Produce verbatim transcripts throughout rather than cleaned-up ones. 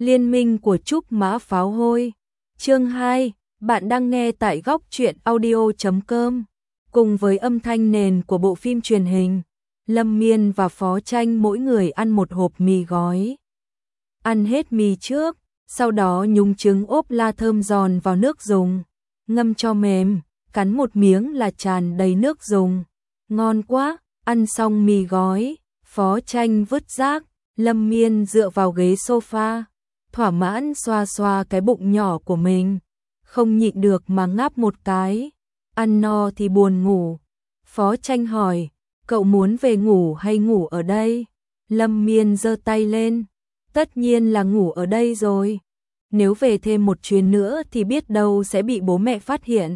Liên minh của Trúc Mã Pháo Hôi. Chương hai, bạn đang nghe tại góc truyện audio chấm com. Cùng với âm thanh nền của bộ phim truyền hình, Lâm Miên và Phó Tranh mỗi người ăn một hộp mì gói. Ăn hết mì trước, sau đó nhúng trứng ốp la thơm giòn vào nước dùng, ngâm cho mềm, cắn một miếng là tràn đầy nước dùng. Ngon quá, ăn xong mì gói, Phó Tranh vứt rác, Lâm Miên dựa vào ghế sofa, thỏa mãn xoa xoa cái bụng nhỏ của mình, không nhịn được mà ngáp một cái. Ăn no thì buồn ngủ. Phó Tranh hỏi, cậu muốn về ngủ hay ngủ ở đây? Lâm Miên giơ tay lên, tất nhiên là ngủ ở đây rồi. Nếu về thêm một chuyến nữa thì biết đâu sẽ bị bố mẹ phát hiện.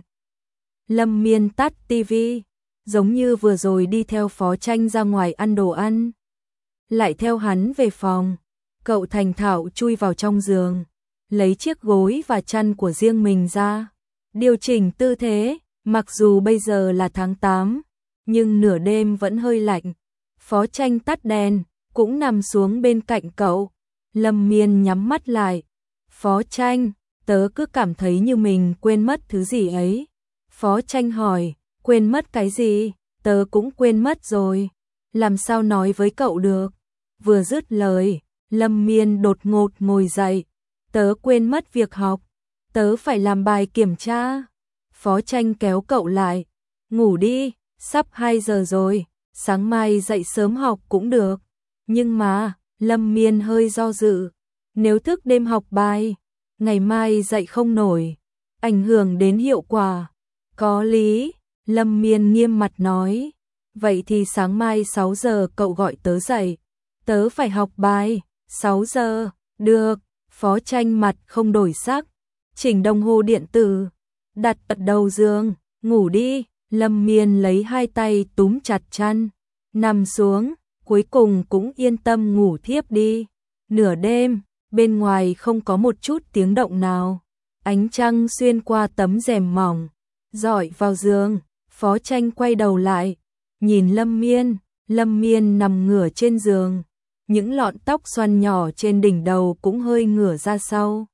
Lâm Miên tắt tivi, giống như vừa rồi đi theo Phó Tranh ra ngoài ăn đồ ăn, lại theo hắn về phòng. Cậu thành thạo chui vào trong giường, lấy chiếc gối và chăn của riêng mình ra, điều chỉnh tư thế. Mặc dù bây giờ là tháng tám, nhưng nửa đêm vẫn hơi lạnh. Phó Tranh tắt đèn, cũng nằm xuống bên cạnh cậu. Lâm Miên nhắm mắt lại. Phó Tranh, tớ cứ cảm thấy như mình quên mất thứ gì ấy. Phó Tranh hỏi, quên mất cái gì? Tớ cũng quên mất rồi. Làm sao nói với cậu được? Vừa dứt lời, Lâm Miên đột ngột ngồi dậy. Tớ quên mất việc học. Tớ phải làm bài kiểm tra. Phó Tranh kéo cậu lại. Ngủ đi, sắp hai giờ rồi, sáng mai dậy sớm học cũng được. Nhưng mà, Lâm Miên hơi do dự. Nếu thức đêm học bài, ngày mai dậy không nổi, ảnh hưởng đến hiệu quả. Có lý, Lâm Miên nghiêm mặt nói. Vậy thì sáng mai sáu giờ cậu gọi tớ dậy. Tớ phải học bài. sáu giờ, được. Phó Tranh mặt không đổi sắc, chỉnh đồng hồ điện tử, đặt ở đầu giường. Ngủ đi. Lâm Miên lấy hai tay túm chặt chăn, nằm xuống, cuối cùng cũng yên tâm ngủ thiếp đi. Nửa đêm, bên ngoài không có một chút tiếng động nào, ánh trăng xuyên qua tấm rèm mỏng rọi vào giường. Phó Tranh quay đầu lại, nhìn Lâm Miên. Lâm Miên nằm ngửa trên giường, những lọn tóc xoăn nhỏ trên đỉnh đầu cũng hơi ngửa ra sau,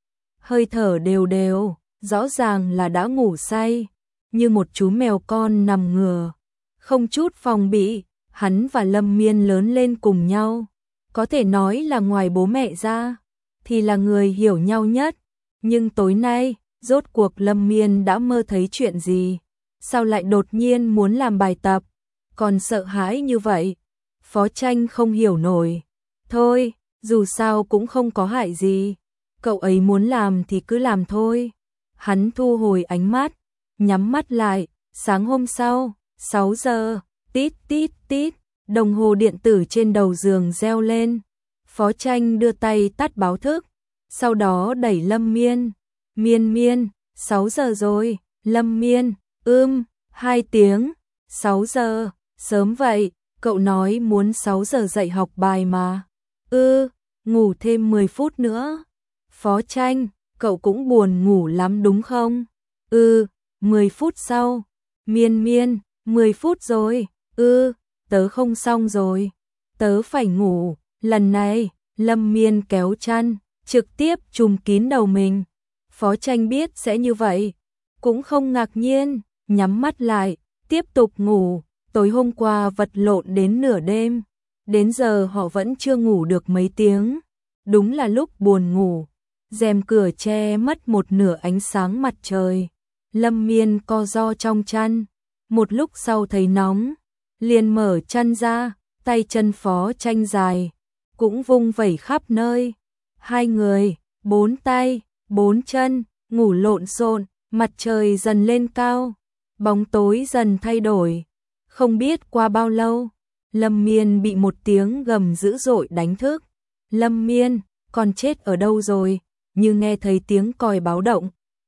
hơi thở đều đều, rõ ràng là đã ngủ say, như một chú mèo con nằm ngửa, không chút phòng bị. Hắn và Lâm Miên lớn lên cùng nhau, có thể nói là ngoài bố mẹ ra thì là người hiểu nhau nhất. Nhưng tối nay, rốt cuộc Lâm Miên đã mơ thấy chuyện gì? Sao lại đột nhiên muốn làm bài tập, còn sợ hãi như vậy? Phó Tranh không hiểu nổi. Thôi, dù sao cũng không có hại gì, cậu ấy muốn làm thì cứ làm thôi. Hắn thu hồi ánh mắt, nhắm mắt lại. Sáng hôm sau, sáu giờ, tít tít tít, đồng hồ điện tử trên đầu giường reo lên. Phó Tranh đưa tay tắt báo thức, sau đó đẩy Lâm Miên. Miên Miên, sáu giờ rồi. Lâm Miên, ưm, hai tiếng. sáu giờ, sớm vậy, cậu nói muốn sáu giờ dậy học bài mà. Ư, ngủ thêm mười phút nữa. Phó Tranh, cậu cũng buồn ngủ lắm đúng không? Ư, mười phút sau. Miên Miên, mười phút rồi. Ư, tớ không xong rồi. Tớ phải ngủ. Lần này, Lâm Miên kéo chăn, trực tiếp trùm kín đầu mình. Phó Tranh biết sẽ như vậy, cũng không ngạc nhiên, nhắm mắt lại, tiếp tục ngủ. Tối hôm qua vật lộn đến nửa đêm, đến giờ họ vẫn chưa ngủ được mấy tiếng. Đúng là lúc buồn ngủ, rèm cửa che mất một nửa ánh sáng mặt trời. Lâm Miên co ro trong chăn, một lúc sau thấy nóng, liền mở chăn ra. Tay chân Phó Tranh dài, cũng vung vẩy khắp nơi. Hai người, bốn tay, bốn chân, ngủ lộn xộn. Mặt trời dần lên cao, bóng tối dần thay đổi. Không biết qua bao lâu, Lâm Miên bị một tiếng gầm dữ dội đánh thức. Lâm Miên, con chết ở đâu rồi? Như nghe thấy tiếng còi báo động.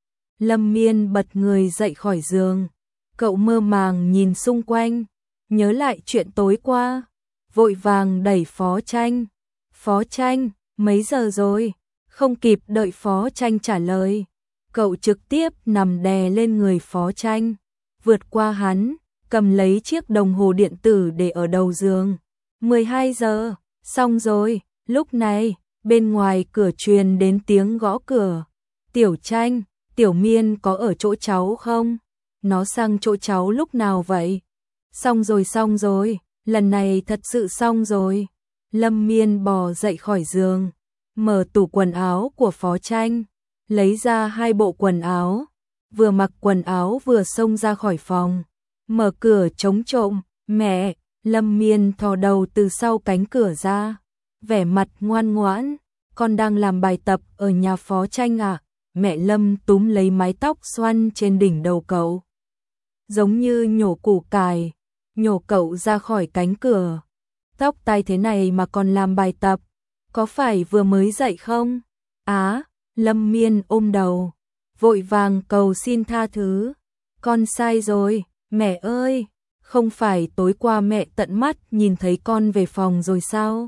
Lâm Miên bật người dậy khỏi giường. Cậu mơ màng nhìn xung quanh, nhớ lại chuyện tối qua, vội vàng đẩy Phó Tranh. Phó Tranh, mấy giờ rồi? Không kịp đợi Phó Tranh trả lời, cậu trực tiếp nằm đè lên người Phó Tranh, vượt qua hắn, cầm lấy chiếc đồng hồ điện tử để ở đầu giường. mười hai giờ, xong rồi. Lúc này, Bên ngoài cửa truyền đến tiếng gõ cửa. Tiểu Tranh, Tiểu Miên có ở chỗ cháu không? Nó sang chỗ cháu lúc nào vậy? Xong rồi xong rồi, lần này thật sự xong rồi. Lâm Miên bò dậy khỏi giường, mở tủ quần áo của Phó Tranh, lấy ra hai bộ quần áo, vừa mặc quần áo vừa xông ra khỏi phòng, mở cửa chống trộm. Mẹ, Lâm Miên thò đầu từ sau cánh cửa ra, vẻ mặt ngoan ngoãn. Con đang làm bài tập ở nhà Phó Tranh à? Mẹ Lâm túm lấy mái tóc xoăn trên đỉnh đầu cậu, giống như nhổ củ cải, nhổ cậu ra khỏi cánh cửa. Tóc tai thế này mà còn làm bài tập, có phải vừa mới dậy không? Á, Lâm Miên ôm đầu, vội vàng cầu xin tha thứ. Con sai rồi, mẹ ơi, không phải tối qua mẹ tận mắt nhìn thấy con về phòng rồi sao?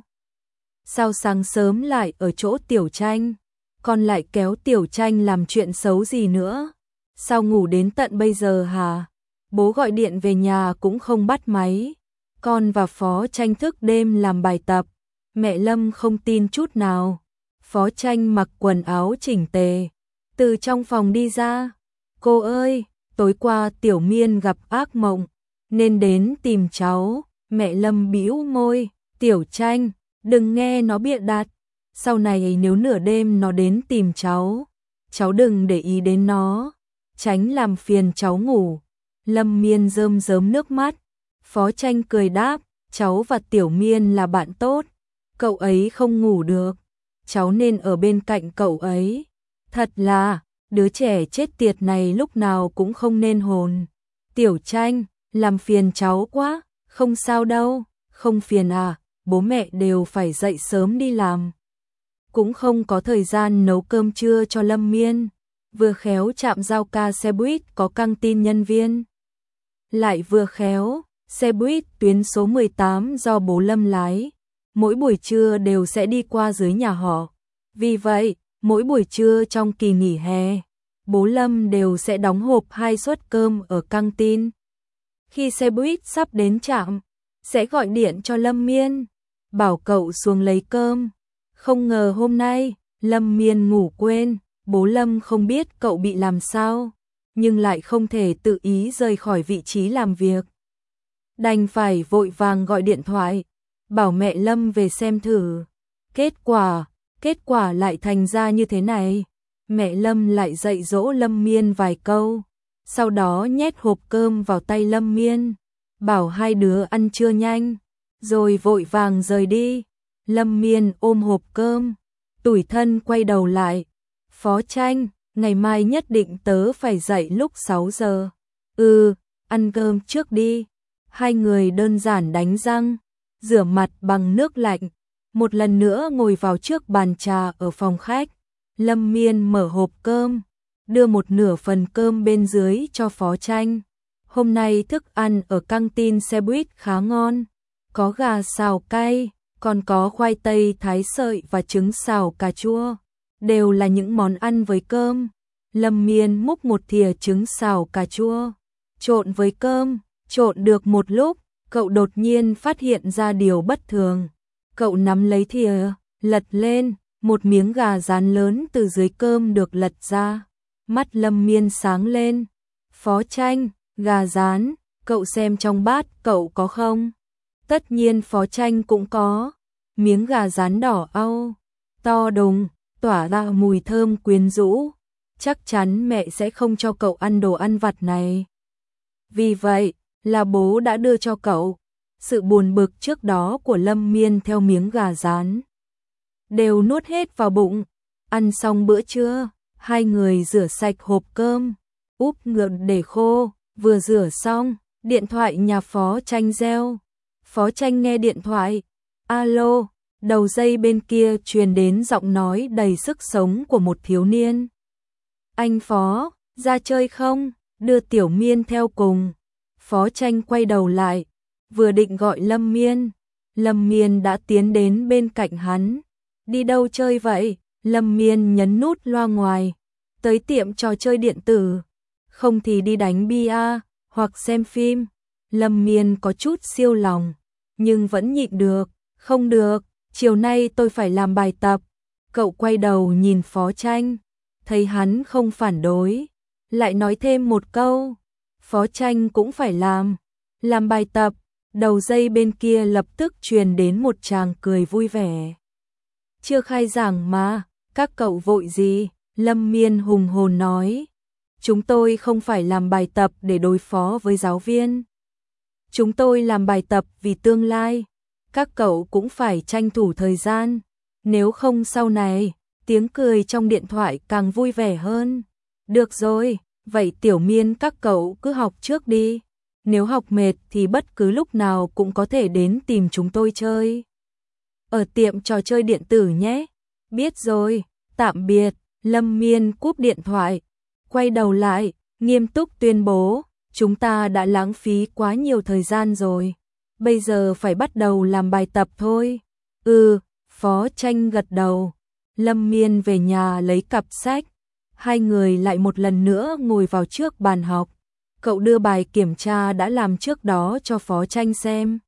Sao sáng sớm lại ở chỗ Tiểu Tranh? Con lại kéo Tiểu Tranh làm chuyện xấu gì nữa? Sao ngủ đến tận bây giờ hả? Bố gọi điện về nhà cũng không bắt máy. Con và Phó Tranh thức đêm làm bài tập. Mẹ Lâm không tin chút nào. Phó Tranh mặc quần áo chỉnh tề, từ trong phòng đi ra. Cô ơi, tối qua Tiểu Miên gặp ác mộng, nên đến tìm cháu. Mẹ Lâm bĩu môi. Tiểu Tranh, đừng nghe nó bịa đặt. Sau này nếu nửa đêm nó đến tìm cháu, cháu đừng để ý đến nó, tránh làm phiền cháu ngủ. Lâm Miên rơm rớm nước mắt. Phó Tranh cười đáp, cháu và Tiểu Miên là bạn tốt, cậu ấy không ngủ được, cháu nên ở bên cạnh cậu ấy. Thật là, đứa trẻ chết tiệt này lúc nào cũng không nên hồn. Tiểu Tranh, làm phiền cháu quá. Không sao đâu, không phiền à, bố mẹ đều phải dậy sớm đi làm, cũng không có thời gian nấu cơm trưa cho Lâm Miên. Vừa khéo trạm giao ca xe buýt có căng tin nhân viên, lại vừa khéo xe buýt tuyến số mười tám do bố Lâm lái, mỗi buổi trưa đều sẽ đi qua dưới nhà họ. Vì vậy, mỗi buổi trưa trong kỳ nghỉ hè, bố Lâm đều sẽ đóng hộp hai suất cơm ở căng tin. Khi xe buýt sắp đến trạm, sẽ gọi điện cho Lâm Miên, bảo cậu xuống lấy cơm. Không ngờ hôm nay, Lâm Miên ngủ quên, bố Lâm không biết cậu bị làm sao, nhưng lại không thể tự ý rời khỏi vị trí làm việc. Đành phải vội vàng gọi điện thoại, bảo mẹ Lâm về xem thử. Kết quả, kết quả lại thành ra như thế này. Mẹ Lâm lại dạy dỗ Lâm Miên vài câu, sau đó nhét hộp cơm vào tay Lâm Miên, bảo hai đứa ăn trưa nhanh, rồi vội vàng rời đi. Lâm Miên ôm hộp cơm, tủi thân quay đầu lại. Phó Tranh, ngày mai nhất định tớ phải dậy lúc sáu giờ. Ừ, ăn cơm trước đi. Hai người đơn giản đánh răng, rửa mặt bằng nước lạnh, một lần nữa ngồi vào trước bàn trà ở phòng khách. Lâm Miên mở hộp cơm, đưa một nửa phần cơm bên dưới cho Phó Tranh. Hôm nay thức ăn ở căng tin xe buýt khá ngon, có gà xào cay, còn có khoai tây thái sợi và trứng xào cà chua, đều là những món ăn với cơm. Lâm Miên múc một thìa trứng xào cà chua, trộn với cơm, trộn được một lúc, cậu đột nhiên phát hiện ra điều bất thường. Cậu nắm lấy thìa, lật lên, một miếng gà rán lớn từ dưới cơm được lật ra. Mắt Lâm Miên sáng lên. Phó Tranh, gà rán, cậu xem trong bát cậu có không? Tất nhiên Phó Tranh cũng có. Miếng gà rán đỏ au, to đùng, tỏa ra mùi thơm quyến rũ. Chắc chắn mẹ sẽ không cho cậu ăn đồ ăn vặt này. Vì vậy, là bố đã đưa cho cậu. Sự buồn bực trước đó của Lâm Miên theo miếng gà rán đều nuốt hết vào bụng. Ăn xong bữa trưa, hai người rửa sạch hộp cơm, úp ngược để khô. Vừa rửa xong, điện thoại nhà Phó Tranh reo. Phó Tranh nghe điện thoại. Alo, đầu dây bên kia truyền đến giọng nói đầy sức sống của một thiếu niên. Anh Phó, ra chơi không? Đưa Tiểu Miên theo cùng. Phó Tranh quay đầu lại, vừa định gọi Lâm Miên. Lâm Miên đã tiến đến bên cạnh hắn. Đi đâu chơi vậy? Lâm Miên nhấn nút loa ngoài. Tới tiệm trò chơi điện tử. Không thì đi đánh bia, hoặc xem phim. Lâm Miên có chút siêu lòng, nhưng vẫn nhịn được. Không được, chiều nay tôi phải làm bài tập. Cậu quay đầu nhìn Phó Tranh, thấy hắn không phản đối, lại nói thêm một câu, Phó Tranh cũng phải làm, làm bài tập. Đầu dây bên kia lập tức truyền đến một tràng cười vui vẻ. Chưa khai giảng mà, các cậu vội gì? Lâm Miên hùng hồn nói. Chúng tôi không phải làm bài tập để đối phó với giáo viên. Chúng tôi làm bài tập vì tương lai. Các cậu cũng phải tranh thủ thời gian. Nếu không sau này, tiếng cười trong điện thoại càng vui vẻ hơn. Được rồi, vậy Tiểu Miên các cậu cứ học trước đi. Nếu học mệt thì bất cứ lúc nào cũng có thể đến tìm chúng tôi chơi. Ở tiệm trò chơi điện tử nhé. Biết rồi, tạm biệt. Lâm Miên cúp điện thoại, quay đầu lại, nghiêm túc tuyên bố, chúng ta đã lãng phí quá nhiều thời gian rồi. Bây giờ phải bắt đầu làm bài tập thôi. Ừ, Phó Tranh gật đầu. Lâm Miên về nhà lấy cặp sách. Hai người lại một lần nữa ngồi vào trước bàn học. Cậu đưa bài kiểm tra đã làm trước đó cho Phó Tranh xem.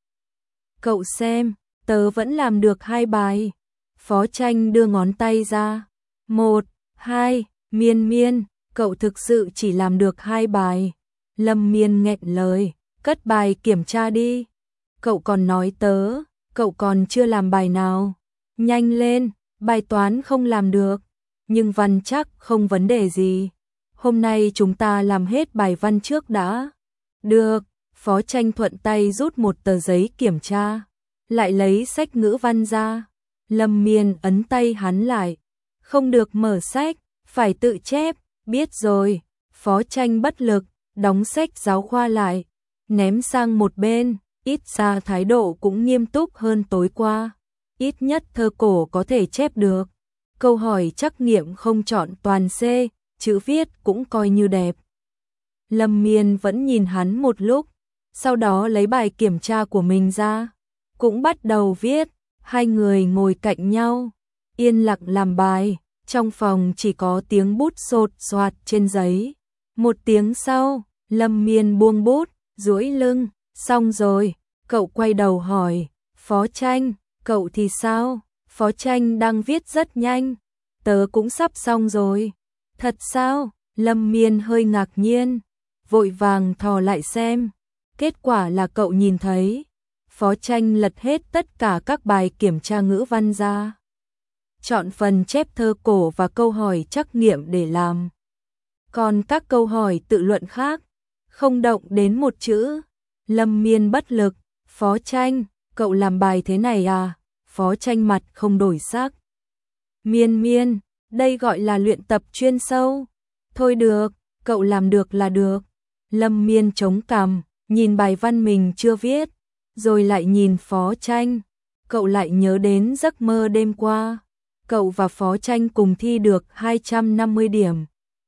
Cậu xem, tớ vẫn làm được hai bài. Phó Tranh đưa ngón tay ra. Một, hai, Miên Miên, cậu thực sự chỉ làm được hai bài. Lâm Miên nghẹn lời, cất bài kiểm tra đi. Cậu còn nói tớ, cậu còn chưa làm bài nào. Nhanh lên, bài toán không làm được, nhưng văn chắc không vấn đề gì. Hôm nay chúng ta làm hết bài văn trước đã. Được, Phó Tranh thuận tay rút một tờ giấy kiểm tra, lại lấy sách ngữ văn ra. Lâm Miên ấn tay hắn lại. Không được mở sách, phải tự chép, biết rồi. Phó Tranh bất lực, đóng sách giáo khoa lại, ném sang một bên, ít ra thái độ cũng nghiêm túc hơn tối qua. Ít nhất thơ cổ có thể chép được. Câu hỏi trắc nghiệm không chọn toàn C, chữ viết cũng coi như đẹp. Lâm Miên vẫn nhìn hắn một lúc, sau đó lấy bài kiểm tra của mình ra, cũng bắt đầu viết. Hai người ngồi cạnh nhau, yên lặng làm bài, trong phòng chỉ có tiếng bút sột soạt trên giấy. Một tiếng sau, Lâm Miên buông bút, duỗi lưng, xong rồi, cậu quay đầu hỏi, Phó Tranh, cậu thì sao? Phó Tranh đang viết rất nhanh, tớ cũng sắp xong rồi. Thật sao? Lâm Miên hơi ngạc nhiên, vội vàng thò lại xem, kết quả là cậu nhìn thấy. Phó Tranh lật hết tất cả các bài kiểm tra ngữ văn ra, chọn phần chép thơ cổ và câu hỏi trắc nghiệm để làm. Còn các câu hỏi tự luận khác, không động đến một chữ. Lâm Miên bất lực, Phó Tranh, cậu làm bài thế này à? Phó Tranh mặt không đổi sắc. Miên Miên, đây gọi là luyện tập chuyên sâu. Thôi được, cậu làm được là được. Lâm Miên chống cằm, nhìn bài văn mình chưa viết, rồi lại nhìn Phó Tranh. Cậu lại nhớ đến giấc mơ đêm qua. Cậu và Phó Tranh cùng thi được hai trăm năm mươi điểm.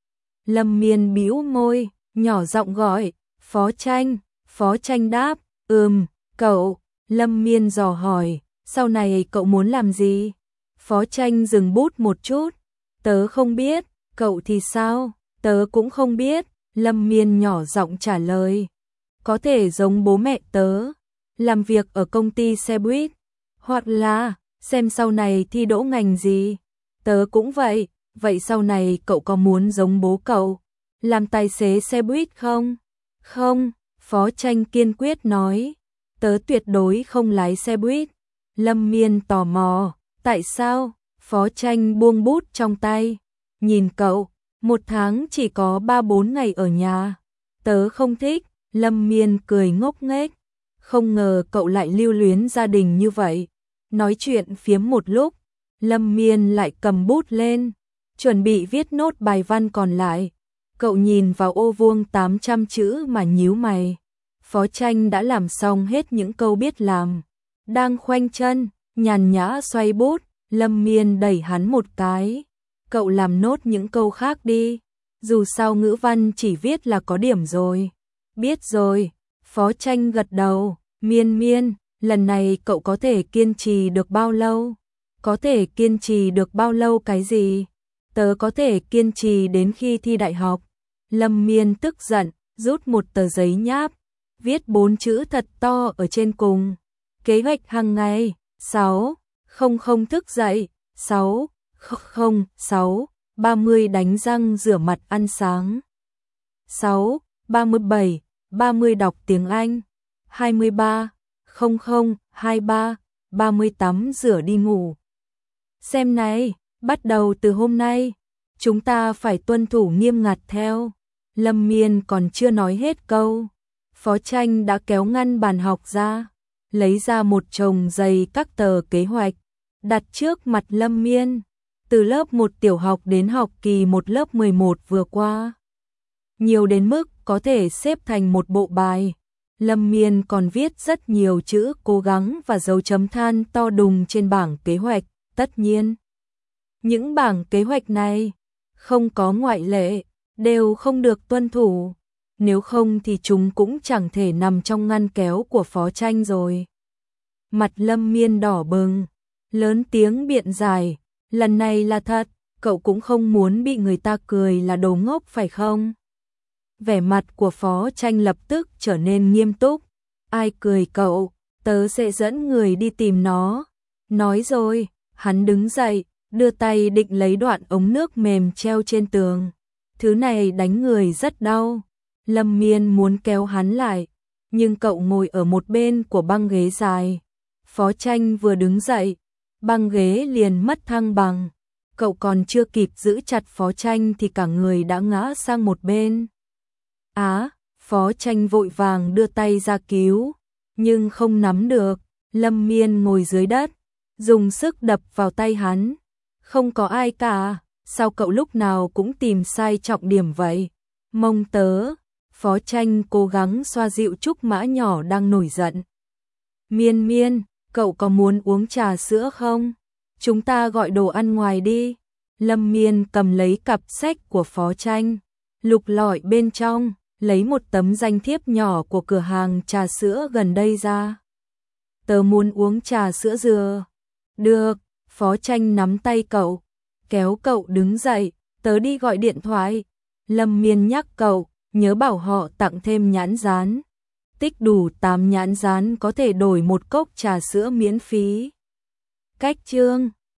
Lâm Miên bĩu môi, nhỏ giọng gọi, Phó Tranh. Phó Tranh đáp, ừm, cậu. Lâm Miên dò hỏi, sau này cậu muốn làm gì? Phó Tranh dừng bút một chút, tớ không biết, cậu thì sao? Tớ cũng không biết. Lâm Miên nhỏ giọng trả lời, có thể giống bố mẹ tớ, làm việc ở công ty xe buýt, hoặc là xem sau này thi đỗ ngành gì. Tớ cũng vậy, vậy sau này cậu có muốn giống bố cậu, làm tài xế xe buýt không? Không, Phó Tranh kiên quyết nói, tớ tuyệt đối không lái xe buýt. Lâm Miên tò mò, tại sao? Phó Tranh buông bút trong tay, nhìn cậu, một tháng chỉ có ba bốn ngày ở nhà. Tớ không thích. Lâm Miên cười ngốc nghếch, không ngờ cậu lại lưu luyến gia đình như vậy. Nói chuyện phiếm một lúc, Lâm Miên lại cầm bút lên, chuẩn bị viết nốt bài văn còn lại. Cậu nhìn vào ô vuông tám trăm chữ mà nhíu mày. Phó Tranh đã làm xong hết những câu biết làm, đang khoanh chân, nhàn nhã xoay bút. Lâm Miên đẩy hắn một cái, cậu làm nốt những câu khác đi, dù sao ngữ văn chỉ viết là có điểm rồi. Biết rồi. Phó Tranh gật đầu. Miên Miên, lần này cậu có thể kiên trì được bao lâu? Có thể kiên trì được bao lâu cái gì? Tớ có thể kiên trì đến khi thi đại học. Lâm Miên tức giận, rút một tờ giấy nháp, viết bốn chữ thật to ở trên cùng. Kế hoạch hàng ngày. Sáu. Không không thức dậy. Sáu. không sáu ba mươi đánh răng rửa mặt ăn sáng. sáu ba mươi bảy ba mươi đọc tiếng Anh. hai mươi ba không không hai ba ba mươi tắm rửa đi ngủ. Xem này, bắt đầu từ hôm nay, chúng ta phải tuân thủ nghiêm ngặt theo. Lâm Miên còn chưa nói hết câu, Phó Tranh đã kéo ngăn bàn học ra, lấy ra một chồng dày các tờ kế hoạch, đặt trước mặt Lâm Miên. Từ lớp một tiểu học đến học kỳ một lớp mười một vừa qua, nhiều đến mức có thể xếp thành một bộ bài. Lâm Miên còn viết rất nhiều chữ cố gắng và dấu chấm than to đùng trên bảng kế hoạch. Tất nhiên, những bảng kế hoạch này, không có ngoại lệ, đều không được tuân thủ. Nếu không thì chúng cũng chẳng thể nằm trong ngăn kéo của Phó Tranh rồi. Mặt Lâm Miên đỏ bừng, lớn tiếng biện giải, lần này là thật, cậu cũng không muốn bị người ta cười là đồ ngốc phải không? Vẻ mặt của Phó Tranh lập tức trở nên nghiêm túc. Ai cười cậu, tớ sẽ dẫn người đi tìm nó. Nói rồi, hắn đứng dậy, đưa tay định lấy đoạn ống nước mềm treo trên tường. Thứ này đánh người rất đau. Lâm Miên muốn kéo hắn lại, nhưng cậu ngồi ở một bên của băng ghế dài. Phó Tranh vừa đứng dậy, băng ghế liền mất thăng bằng. Cậu còn chưa kịp giữ chặt Phó Tranh thì cả người đã ngã sang một bên. Á, Phó Tranh vội vàng đưa tay ra cứu, nhưng không nắm được. Lâm Miên ngồi dưới đất, dùng sức đập vào tay hắn. Không có ai cả, sao cậu lúc nào cũng tìm sai trọng điểm vậy? Mông tớ. Phó Tranh cố gắng xoa dịu Trúc Mã nhỏ đang nổi giận. Miên Miên, cậu có muốn uống trà sữa không? Chúng ta gọi đồ ăn ngoài đi. Lâm Miên cầm lấy cặp sách của Phó Tranh, lục lọi bên trong, lấy một tấm danh thiếp nhỏ của cửa hàng trà sữa gần đây ra. Tớ muốn uống trà sữa dừa. Được, Phó Tranh nắm tay cậu, kéo cậu đứng dậy, tớ đi gọi điện thoại. Lâm Miên nhắc cậu, nhớ bảo họ tặng thêm nhãn dán. Tích đủ tám nhãn dán có thể đổi một cốc trà sữa miễn phí. Cách chương